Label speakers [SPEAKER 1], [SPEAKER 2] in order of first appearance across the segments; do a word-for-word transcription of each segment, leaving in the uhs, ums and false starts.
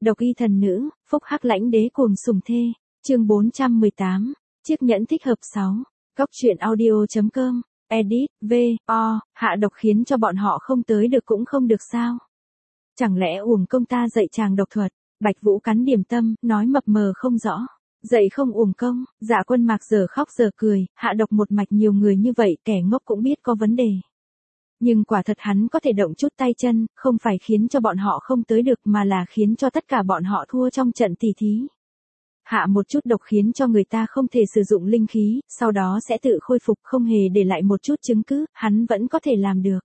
[SPEAKER 1] Độc y thần nữ, phúc hắc lãnh đế cuồng sủng thê, chương bốn trăm mười tám, chiếc nhẫn thích hợp sáu, góc truyện audio chấm com, edit, v, o, hạ độc khiến cho bọn họ không tới được cũng không được sao. Chẳng lẽ uổng công ta dạy chàng độc thuật, Bạch Vũ cắn điểm tâm, nói mập mờ không rõ. Dạy không uổng công, Dạ Quân Mạc giờ khóc giờ cười, hạ độc một mạch nhiều người như vậy kẻ ngốc cũng biết có vấn đề. Nhưng quả thật hắn có thể động chút tay chân, không phải khiến cho bọn họ không tới được mà là khiến cho tất cả bọn họ thua trong trận tỷ thí. Hạ một chút độc khiến cho người ta không thể sử dụng linh khí, sau đó sẽ tự khôi phục không hề để lại một chút chứng cứ, hắn vẫn có thể làm được.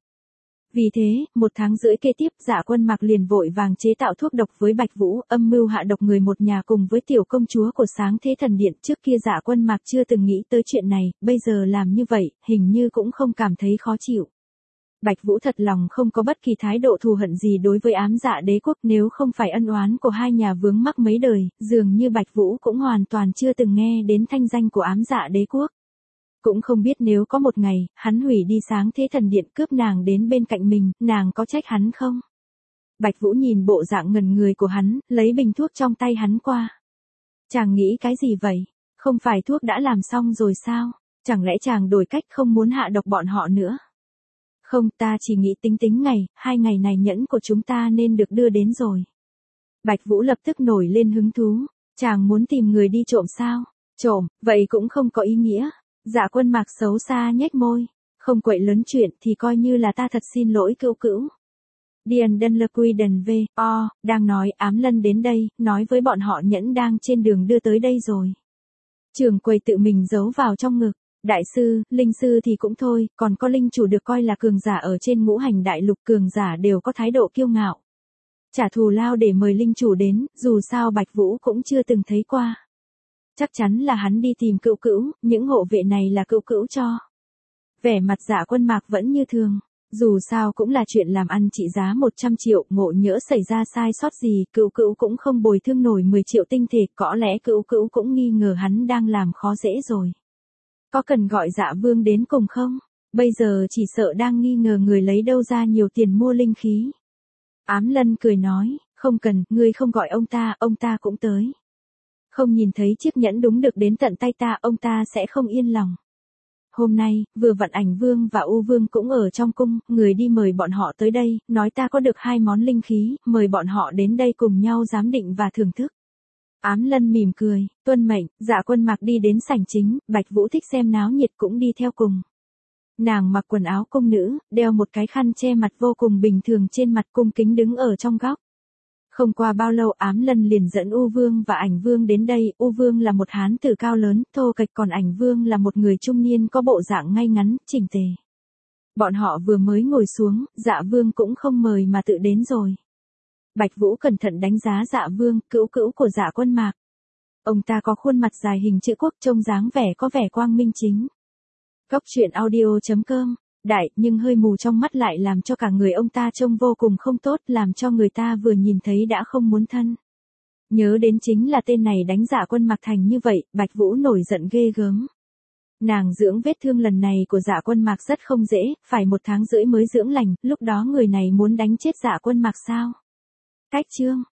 [SPEAKER 1] Vì thế, một tháng rưỡi kế tiếp Dạ Quân Mạc liền vội vàng chế tạo thuốc độc với Bạch Vũ, âm mưu hạ độc người một nhà cùng với tiểu công chúa của Sáng Thế Thần Điện. Trước kia Dạ Quân Mạc chưa từng nghĩ tới chuyện này, bây giờ làm như vậy, hình như cũng không cảm thấy khó chịu. Bạch Vũ thật lòng không có bất kỳ thái độ thù hận gì đối với Ám Dạ Đế quốc, nếu không phải ân oán của hai nhà vướng mắc mấy đời, dường như Bạch Vũ cũng hoàn toàn chưa từng nghe đến thanh danh của Ám Dạ Đế quốc. Cũng không biết nếu có một ngày, hắn hủy đi Sáng Thế Thần Điện cướp nàng đến bên cạnh mình, nàng có trách hắn không? Bạch Vũ nhìn bộ dạng ngần người của hắn, lấy bình thuốc trong tay hắn qua. Chàng nghĩ cái gì vậy? Không phải thuốc đã làm xong rồi sao? Chẳng lẽ chàng đổi cách không muốn hạ độc bọn họ nữa? Không, ta chỉ nghĩ tính tính ngày, hai ngày này nhẫn của chúng ta nên được đưa đến rồi. Bạch Vũ lập tức nổi lên hứng thú. Chàng muốn tìm người đi trộm sao? Trộm, vậy cũng không có ý nghĩa. Dạ Quân Mạc xấu xa nhếch môi, không quậy lớn chuyện thì coi như là ta thật xin lỗi cữu cữu. Điền Đân Lơ Quy Đần V, O, đang nói Ám Lân đến đây, nói với bọn họ nhẫn đang trên đường đưa tới đây rồi. Trưởng quầy tự mình giấu vào trong ngực, đại sư, linh sư thì cũng thôi, còn có linh chủ được coi là cường giả ở trên ngũ hành đại lục, cường giả đều có thái độ kiêu ngạo. Trả thù lao để mời linh chủ đến, dù sao Bạch Vũ cũng chưa từng thấy qua. Chắc chắn là hắn đi tìm cữu cữu, những hộ vệ này là cữu cữu cho. Vẻ mặt Dạ Quân Mạc vẫn như thường, dù sao cũng là chuyện làm ăn trị giá một trăm triệu, ngộ nhỡ xảy ra sai sót gì, cữu cữu cũng không bồi thương nổi mười triệu tinh thể, có lẽ cữu cữu cũng nghi ngờ hắn đang làm khó dễ rồi. Có cần gọi Dạ Vương đến cùng không? Bây giờ chỉ sợ đang nghi ngờ người lấy đâu ra nhiều tiền mua linh khí. Ám Lân cười nói, không cần, ngươi không gọi ông ta, ông ta cũng tới. Không nhìn thấy chiếc nhẫn đúng được đến tận tay ta, ông ta sẽ không yên lòng. Hôm nay, vừa vặn Ảnh Vương và U Vương cũng ở trong cung, người đi mời bọn họ tới đây, nói ta có được hai món linh khí, mời bọn họ đến đây cùng nhau giám định và thưởng thức. Ám Lân mỉm cười, tuân mệnh. Dạ Quân Mạc đi đến sảnh chính, Bạch Vũ thích xem náo nhiệt cũng đi theo cùng. Nàng mặc quần áo cung nữ, đeo một cái khăn che mặt vô cùng bình thường trên mặt, cung kính đứng ở trong góc. Không qua bao lâu Ám Lân liền dẫn U Vương và Ảnh Vương đến đây, U Vương là một hán tử cao lớn, thô kệch, còn Ảnh Vương là một người trung niên có bộ dạng ngay ngắn, chỉnh tề. Bọn họ vừa mới ngồi xuống, Dạ Vương cũng không mời mà tự đến rồi. Bạch Vũ cẩn thận đánh giá Dạ Vương, cữu cữu của Dạ Quân Mạc. Ông ta có khuôn mặt dài hình chữ quốc, trông dáng vẻ có vẻ quang minh chính. Góc truyện audio chấm com, đại nhưng hơi mù trong mắt lại làm cho cả người ông ta trông vô cùng không tốt, làm cho người ta vừa nhìn thấy đã không muốn thân. Nhớ đến chính là tên này đánh Dạ Quân Mạc thành như vậy, Bạch Vũ nổi giận ghê gớm. Nàng dưỡng vết thương lần này của Dạ Quân Mạc rất không dễ, phải một tháng rưỡi mới dưỡng lành, lúc đó người này muốn đánh chết Dạ Quân Mạc sao? Cách chương,